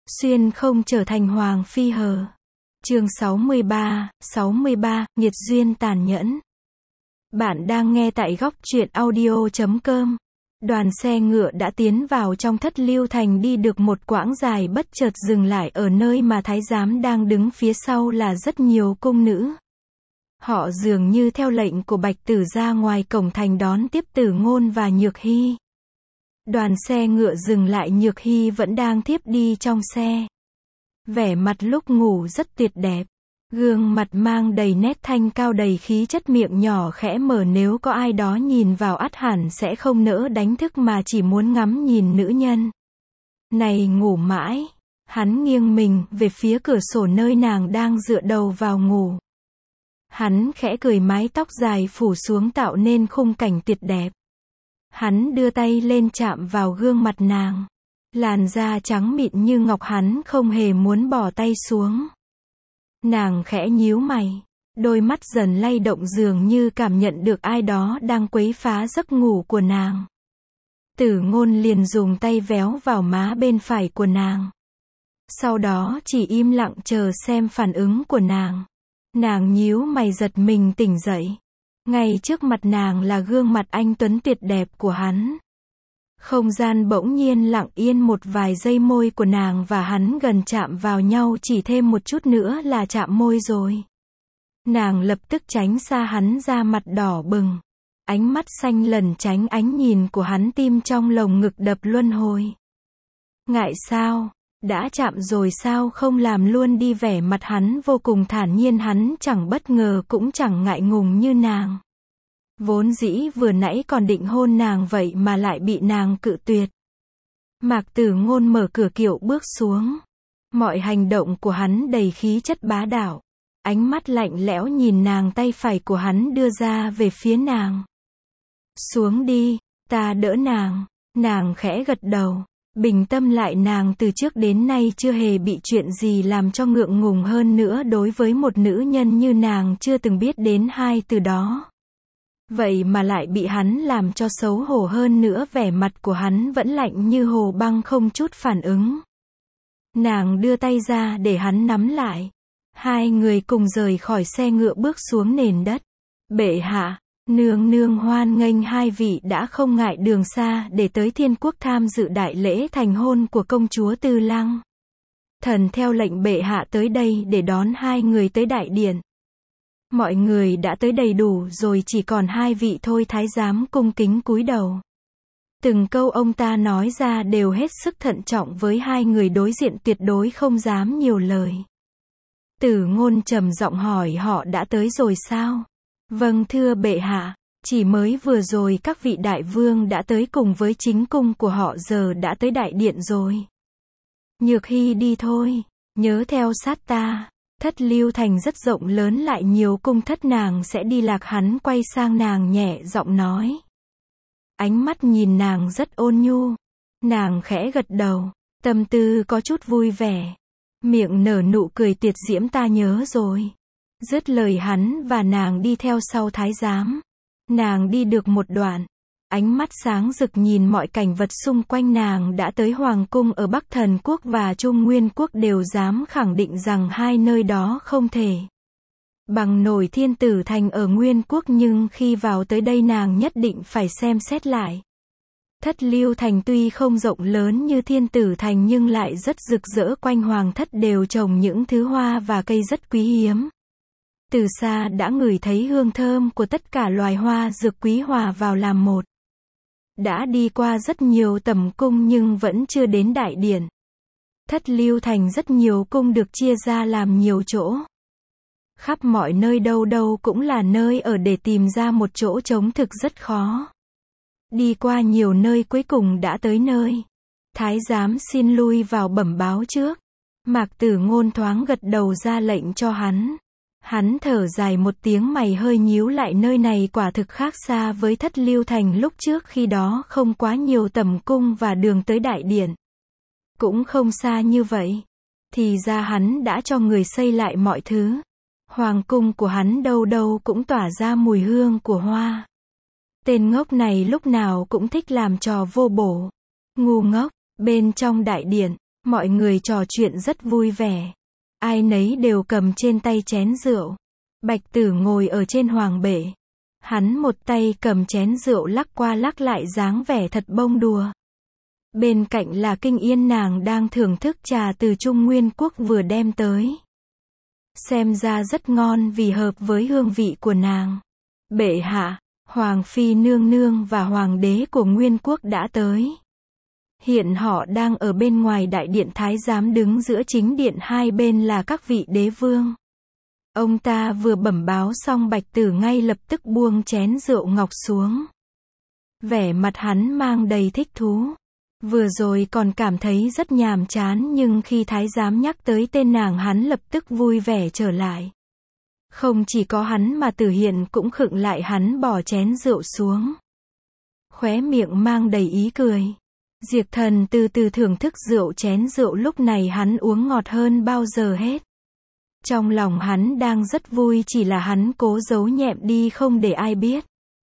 Xuyên không trở thành hoàng phi hờ. Chương 63, nghiệt duyên tàn nhẫn. Bạn đang nghe tại góc truyện audio.com. Đoàn xe ngựa đã tiến vào trong Thất Lưu Thành, đi được một quãng dài bất chợt dừng lại ở nơi mà thái giám đang đứng, phía sau là rất nhiều cung nữ. Họ dường như theo lệnh của Bạch Tử ra ngoài cổng thành đón tiếp Tử Ngôn và Nhược Hy. Đoàn xe ngựa dừng lại, Nhược Hy vẫn đang thiếp đi trong xe. Vẻ mặt lúc ngủ rất tuyệt đẹp. Gương mặt mang đầy nét thanh cao đầy khí chất, miệng nhỏ khẽ mở, nếu có ai đó nhìn vào ắt hẳn sẽ không nỡ đánh thức mà chỉ muốn ngắm nhìn nữ nhân này ngủ mãi. Hắn nghiêng mình về phía cửa sổ nơi nàng đang dựa đầu vào ngủ. Hắn khẽ cười, mái tóc dài phủ xuống tạo nên khung cảnh tuyệt đẹp. Hắn đưa tay lên chạm vào gương mặt nàng. Làn da trắng mịn như ngọc, hắn không hề muốn bỏ tay xuống. Nàng khẽ nhíu mày, đôi mắt dần lay động, dường như cảm nhận được ai đó đang quấy phá giấc ngủ của nàng. Tử Ngôn liền dùng tay véo vào má bên phải của nàng. Sau đó chỉ im lặng chờ xem phản ứng của nàng. Nàng nhíu mày, giật mình tỉnh dậy. Ngay trước mặt nàng là gương mặt anh tuấn tuyệt đẹp của hắn. Không gian bỗng nhiên lặng yên một vài giây, môi của nàng và hắn gần chạm vào nhau, chỉ thêm một chút nữa là chạm môi rồi. Nàng lập tức tránh xa hắn ra, mặt đỏ bừng. Ánh mắt xanh lẩn tránh ánh nhìn của hắn, tim trong lồng ngực đập luân hồi. Ngại sao? Đã chạm rồi sao không làm luôn đi? Vẻ mặt hắn vô cùng thản nhiên, hắn chẳng bất ngờ cũng chẳng ngại ngùng như nàng. Vốn dĩ vừa nãy còn định hôn nàng, vậy mà lại bị nàng cự tuyệt. Mạc Tử Ngôn mở cửa kiệu bước xuống. Mọi hành động của hắn đầy khí chất bá đạo. Ánh mắt lạnh lẽo nhìn nàng, tay phải của hắn đưa ra về phía nàng. Xuống đi, ta đỡ nàng. Nàng khẽ gật đầu. Bình tâm lại, nàng từ trước đến nay chưa hề bị chuyện gì làm cho ngượng ngùng, hơn nữa đối với một nữ nhân như nàng chưa từng biết đến hai từ đó. Vậy mà lại bị hắn làm cho xấu hổ, hơn nữa vẻ mặt của hắn vẫn lạnh như hồ băng, không chút phản ứng. Nàng đưa tay ra để hắn nắm lại. Hai người cùng rời khỏi xe ngựa, bước xuống nền đất. Bệ hạ, nương nương hoan nghênh hai vị đã không ngại đường xa để tới Thiên Quốc tham dự đại lễ thành hôn của công chúa Tư Lăng. Thần theo lệnh bệ hạ tới đây để đón hai người tới đại điện. Mọi người đã tới đầy đủ rồi, chỉ còn hai vị thôi. Thái giám cung kính cúi đầu. Từng câu ông ta nói ra đều hết sức thận trọng với hai người đối diện, tuyệt đối không dám nhiều lời. Tử Ngôn trầm giọng hỏi, họ đã tới rồi sao? Vâng thưa bệ hạ, chỉ mới vừa rồi các vị đại vương đã tới cùng với chính cung của họ, giờ đã tới đại điện rồi. Nhược Hy đi thôi, nhớ theo sát ta. Thất Lưu Thành rất rộng lớn, lại nhiều cung thất, nàng sẽ đi lạc. Hắn quay sang nàng nhẹ giọng nói. Ánh mắt nhìn nàng rất ôn nhu. Nàng khẽ gật đầu, tâm tư có chút vui vẻ. Miệng nở nụ cười tuyệt diễm, ta nhớ rồi. Dứt lời, hắn và nàng đi theo sau thái giám. Nàng đi được một đoạn, ánh mắt sáng rực nhìn mọi cảnh vật xung quanh. Nàng đã tới Hoàng cung ở Bắc Thần Quốc và Trung Nguyên Quốc, đều dám khẳng định rằng hai nơi đó không thể bằng nổi Thiên Tử Thành ở Nguyên Quốc, nhưng khi vào tới đây nàng nhất định phải xem xét lại. Thất Lưu Thành tuy không rộng lớn như Thiên Tử Thành nhưng lại rất rực rỡ, quanh hoàng thất đều trồng những thứ hoa và cây rất quý hiếm. Từ xa đã ngửi thấy hương thơm của tất cả loài hoa dược quý hòa vào làm một. Đã đi qua rất nhiều tầm cung nhưng vẫn chưa đến đại điện. Thất Lưu Thành rất nhiều cung được chia ra làm nhiều chỗ. Khắp mọi nơi, đâu đâu cũng là nơi ở, để tìm ra một chỗ trống thực rất khó. Đi qua nhiều nơi cuối cùng đã tới nơi. Thái giám xin lui vào bẩm báo trước. Mạc Tử Ngôn thoáng gật đầu ra lệnh cho hắn. Hắn thở dài một tiếng, mày hơi nhíu lại, nơi này quả thực khác xa với Thất Lưu Thành lúc trước, khi đó không quá nhiều tầm cung và đường tới đại điện cũng không xa như vậy. Thì ra hắn đã cho người xây lại mọi thứ. Hoàng cung của hắn đâu đâu cũng tỏa ra mùi hương của hoa. Tên ngốc này lúc nào cũng thích làm trò vô bổ. Ngu ngốc. Bên trong đại điện, Mọi người trò chuyện rất vui vẻ. Ai nấy đều cầm trên tay chén rượu. Bạch Tử ngồi ở trên hoàng bệ. Hắn một tay cầm chén rượu lắc qua lắc lại dáng vẻ thật bông đùa. Bên cạnh là Kinh Yên, nàng đang thưởng thức trà từ Trung Nguyên Quốc vừa đem tới. Xem ra rất ngon vì hợp với hương vị của nàng. Bệ hạ, Hoàng phi nương nương và Hoàng đế của Nguyên Quốc đã tới. Hiện họ đang ở bên ngoài đại điện thái giám, đứng giữa chính điện, hai bên là các vị đế vương. Ông ta vừa bẩm báo xong, Bạch Tử ngay lập tức buông chén rượu ngọc xuống. Vẻ mặt hắn mang đầy thích thú. Vừa rồi còn cảm thấy rất nhàm chán, nhưng khi thái giám nhắc tới tên nàng, hắn lập tức vui vẻ trở lại. Không chỉ có hắn mà Tử Hiện cũng khựng lại, hắn bỏ chén rượu xuống. Khóe miệng mang đầy ý cười. Diệp Thần từ từ thưởng thức rượu, chén rượu lúc này hắn uống ngọt hơn bao giờ hết. Trong lòng hắn đang rất vui, chỉ là hắn cố giấu nhẹm đi không để ai biết.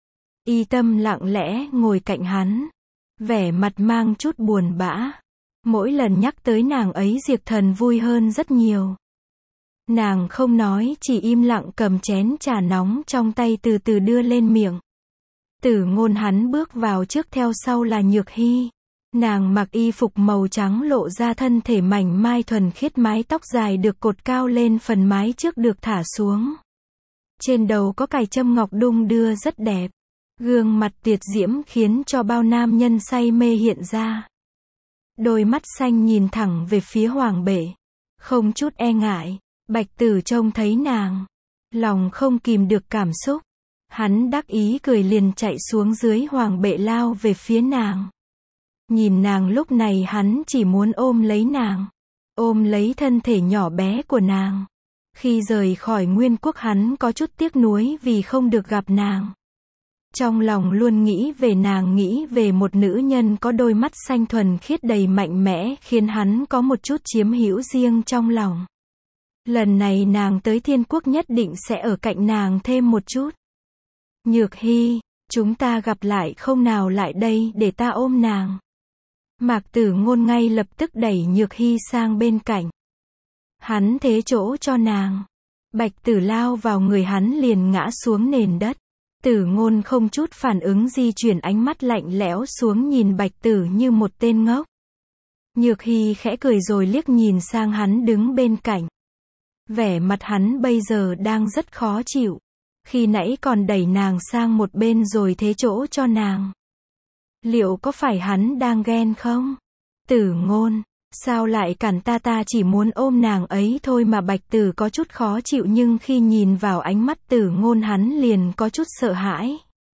Y Tâm lặng lẽ ngồi cạnh hắn, vẻ mặt mang chút buồn bã. Mỗi lần nhắc tới nàng ấy, Diệp Thần vui hơn rất nhiều. Nàng không nói, chỉ im lặng cầm chén trà nóng trong tay từ từ đưa lên miệng. Tử Ngôn hắn bước vào trước, theo sau là Nhược Hy. Nàng mặc y phục màu trắng lộ ra thân thể mảnh mai thuần khiết, mái tóc dài được cột cao lên, phần mái trước được thả xuống. Trên đầu có cài châm ngọc đung đưa rất đẹp. Gương mặt tuyệt diễm khiến cho bao nam nhân say mê hiện ra. Đôi mắt xanh nhìn thẳng về phía hoàng bệ, không chút e ngại. Bạch Tử trông thấy nàng, lòng không kìm được cảm xúc. Hắn đắc ý cười, liền chạy xuống dưới hoàng bệ lao về phía nàng. Nhìn nàng lúc này, hắn chỉ muốn ôm lấy nàng, ôm lấy thân thể nhỏ bé của nàng. Khi rời khỏi Nguyên Quốc, hắn có chút tiếc nuối vì không được gặp nàng. Trong lòng luôn nghĩ về nàng, nghĩ về một nữ nhân có đôi mắt xanh thuần khiết đầy mạnh mẽ, khiến hắn có một chút chiếm hữu riêng trong lòng. Lần này nàng tới Thiên Quốc nhất định sẽ ở cạnh nàng thêm một chút. Nhược Hy, chúng ta gặp lại không nào, lại đây để ta ôm nàng. Mạc Tử Ngôn ngay lập tức đẩy Nhược Hy sang bên cạnh. Hắn thế chỗ cho nàng. Bạch Tử lao vào người hắn, liền ngã xuống nền đất. Tử Ngôn không chút phản ứng, di chuyển ánh mắt lạnh lẽo xuống nhìn Bạch Tử như một tên ngốc. Nhược Hy khẽ cười rồi liếc nhìn sang hắn đứng bên cạnh. Vẻ mặt hắn bây giờ đang rất khó chịu. Khi nãy còn đẩy nàng sang một bên rồi thế chỗ cho nàng. Liệu có phải hắn đang ghen không? Tử Ngôn, sao lại cản ta, ta chỉ muốn ôm nàng ấy thôi mà. Bạch Tử có chút khó chịu, nhưng khi nhìn vào ánh mắt Tử Ngôn, hắn liền có chút sợ hãi.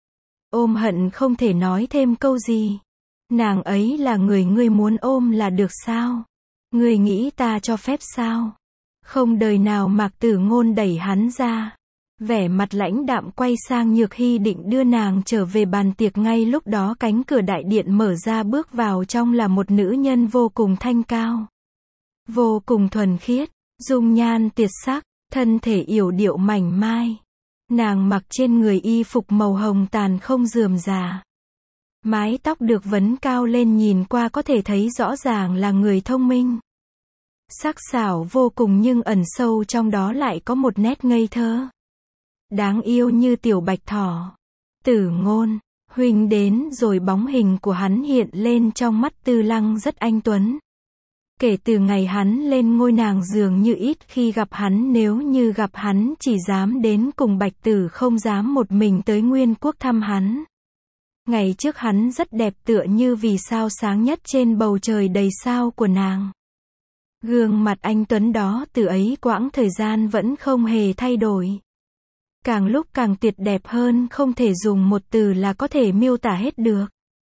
Ôm hận không thể nói thêm câu gì. Nàng ấy là người ngươi muốn ôm là được sao? Ngươi nghĩ ta cho phép sao? Không đời nào. Mạc Tử Ngôn đẩy hắn ra. Vẻ mặt lãnh đạm quay sang Nhược Hy định đưa nàng trở về bàn tiệc. Ngay lúc đó cánh cửa đại điện mở ra, bước vào trong là một nữ nhân vô cùng thanh cao, vô cùng thuần khiết, dung nhan tuyệt sắc, thân thể yểu điệu mảnh mai. Nàng mặc trên người y phục màu hồng tàn không rườm rà. Mái tóc được vấn cao lên, nhìn qua có thể thấy rõ ràng là người thông minh. Sắc sảo vô cùng, nhưng ẩn sâu trong đó lại có một nét ngây thơ, đáng yêu như tiểu bạch thỏ. Tử Ngôn, huynh đến rồi. Bóng hình của hắn hiện lên trong mắt Tư Lăng, rất anh tuấn. Kể từ ngày hắn lên ngôi, nàng dường như ít khi gặp hắn, nếu như gặp hắn chỉ dám đến cùng Bạch Tử, không dám một mình tới Nguyên Quốc thăm hắn. Ngày trước hắn rất đẹp, tựa như vì sao sáng nhất trên bầu trời đầy sao của nàng. Gương mặt anh tuấn đó từ ấy quãng thời gian vẫn không hề thay đổi. Càng lúc càng tuyệt đẹp hơn, không thể dùng một từ là có thể miêu tả hết được.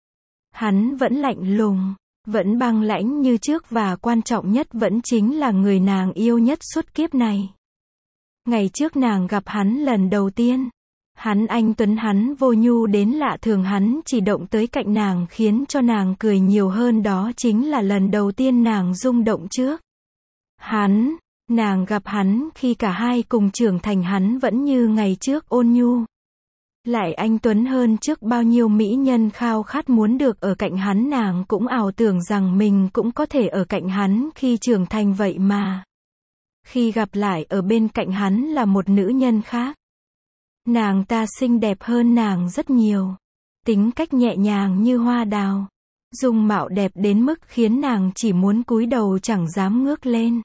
Hắn vẫn lạnh lùng, vẫn băng lãnh như trước, và quan trọng nhất vẫn chính là người nàng yêu nhất suốt kiếp này. Ngày trước nàng gặp hắn lần đầu tiên, hắn anh tuấn, hắn vô nhu đến lạ thường, hắn chỉ động tới cạnh nàng khiến cho nàng cười nhiều hơn, đó chính là lần đầu tiên nàng rung động trước nàng gặp hắn khi cả hai cùng trưởng thành, hắn vẫn như ngày trước ôn nhu, Lại anh tuấn hơn trước bao nhiêu mỹ nhân khao khát muốn được ở cạnh hắn, nàng cũng ảo tưởng rằng mình cũng có thể ở cạnh hắn khi trưởng thành vậy mà. Khi gặp lại ở bên cạnh hắn là một nữ nhân khác. Nàng ta xinh đẹp hơn nàng rất nhiều. Tính cách nhẹ nhàng như hoa đào. Dung mạo đẹp đến mức khiến nàng chỉ muốn cúi đầu chẳng dám ngước lên.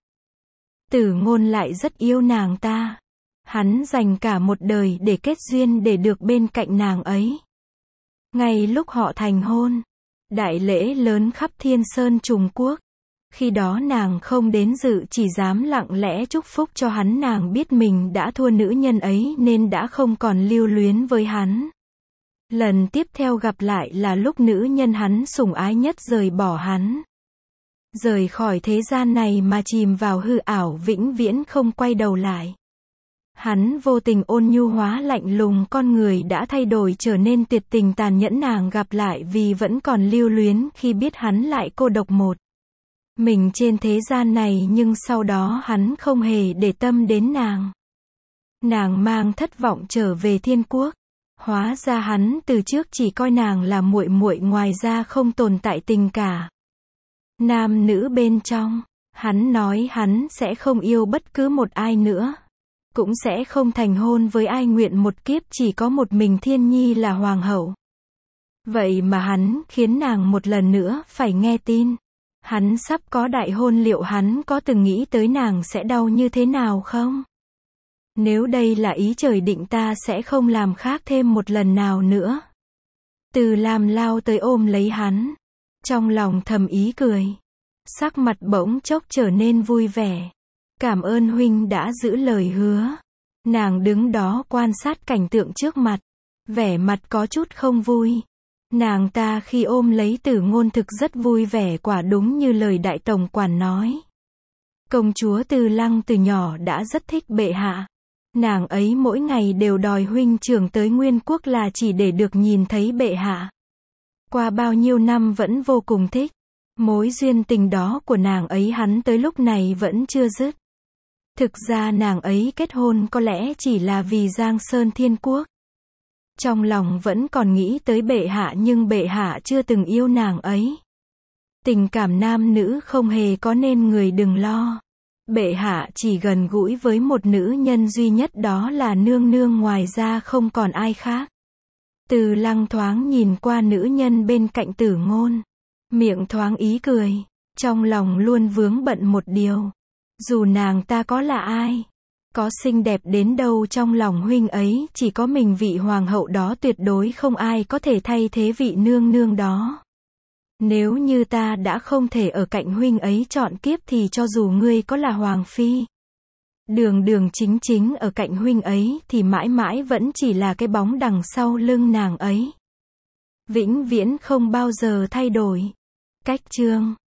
Tử Ngôn lại rất yêu nàng ta. Hắn dành cả một đời để kết duyên để được bên cạnh nàng ấy. Ngay lúc họ thành hôn, đại lễ lớn khắp Thiên Sơn Trùng Quốc. Khi đó nàng không đến dự, chỉ dám lặng lẽ chúc phúc cho hắn. Nàng biết mình đã thua nữ nhân ấy nên đã không còn lưu luyến với hắn. Lần tiếp theo gặp lại là lúc nữ nhân hắn sủng ái nhất rời bỏ hắn. Rời khỏi thế gian này mà chìm vào hư ảo vĩnh viễn không quay đầu lại. Hắn vô tình ôn nhu hóa lạnh lùng, con người đã thay đổi trở nên tuyệt tình tàn nhẫn. Nàng gặp lại vì vẫn còn lưu luyến khi biết hắn lại cô độc một mình trên thế gian này, nhưng sau đó hắn không hề để tâm đến nàng. Nàng mang thất vọng trở về thiên quốc. Hóa ra hắn từ trước chỉ coi nàng là muội muội, ngoài ra không tồn tại tình cả nam nữ bên trong. Hắn nói hắn sẽ không yêu bất cứ một ai nữa. Cũng sẽ không thành hôn với ai, nguyện một kiếp chỉ có một mình Thiên Nhi là hoàng hậu. Vậy mà hắn khiến nàng một lần nữa phải nghe tin. Hắn sắp có đại hôn, liệu hắn có từng nghĩ tới nàng sẽ đau như thế nào không? Nếu đây là ý trời định, ta sẽ không làm khác thêm một lần nào nữa. Từ Lam lao tới ôm lấy hắn. Trong lòng thầm ý cười. Sắc mặt bỗng chốc trở nên vui vẻ. Cảm ơn huynh đã giữ lời hứa. Nàng đứng đó quan sát cảnh tượng trước mặt. Vẻ mặt có chút không vui. Nàng ta khi ôm lấy Tử Ngôn thực rất vui vẻ, quả đúng như lời đại tổng quản nói. Công chúa Từ Lăng từ nhỏ đã rất thích bệ hạ. Nàng ấy mỗi ngày đều đòi huynh trưởng tới Nguyên Quốc là chỉ để được nhìn thấy bệ hạ. Qua bao nhiêu năm vẫn vô cùng thích. Mối duyên tình đó của nàng ấy hắn tới lúc này vẫn chưa dứt. Thực ra nàng ấy kết hôn có lẽ chỉ là vì Giang Sơn Thiên Quốc. Trong lòng vẫn còn nghĩ tới bệ hạ, nhưng bệ hạ chưa từng yêu nàng ấy. Tình cảm nam nữ không hề có nên người đừng lo. Bệ hạ chỉ gần gũi với một nữ nhân duy nhất, đó là nương nương, ngoài ra không còn ai khác. Từ Lăng thoáng nhìn qua nữ nhân bên cạnh Tử Ngôn. Miệng thoáng ý cười. Trong lòng luôn vướng bận một điều. Dù nàng ta có là ai, có xinh đẹp đến đâu, trong lòng huynh ấy chỉ có mình vị hoàng hậu đó, tuyệt đối không ai có thể thay thế vị nương nương đó. Nếu như ta đã không thể ở cạnh huynh ấy trọn kiếp thì cho dù ngươi có là hoàng phi, đường đường chính chính ở cạnh huynh ấy thì mãi mãi vẫn chỉ là cái bóng đằng sau lưng nàng ấy. Vĩnh viễn không bao giờ thay đổi. Cách chương